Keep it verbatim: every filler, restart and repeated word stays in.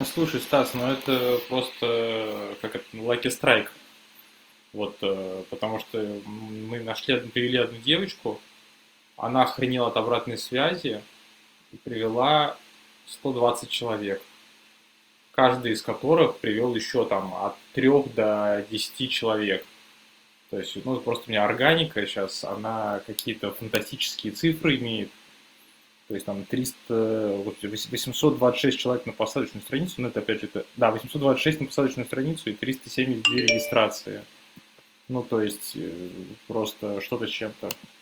Слушай, Стас, ну это просто э, как это, ну, Lucky Strike. Вот, э, потому что мы нашли, одну- привели одну девочку, она охренела от обратной связи и привела сто двадцать человек, каждый из которых привел еще там от трех до десяти человек. То есть, ну, просто у меня органика сейчас, она какие-то фантастические цифры имеет. То есть там триста, вот восемьсот двадцать шесть человек на посадочную страницу, ну это опять же, это, да, восемьсот двадцать шесть на посадочную страницу и триста семьдесят две регистрации. Ну, то есть, э, просто что-то с чем-то.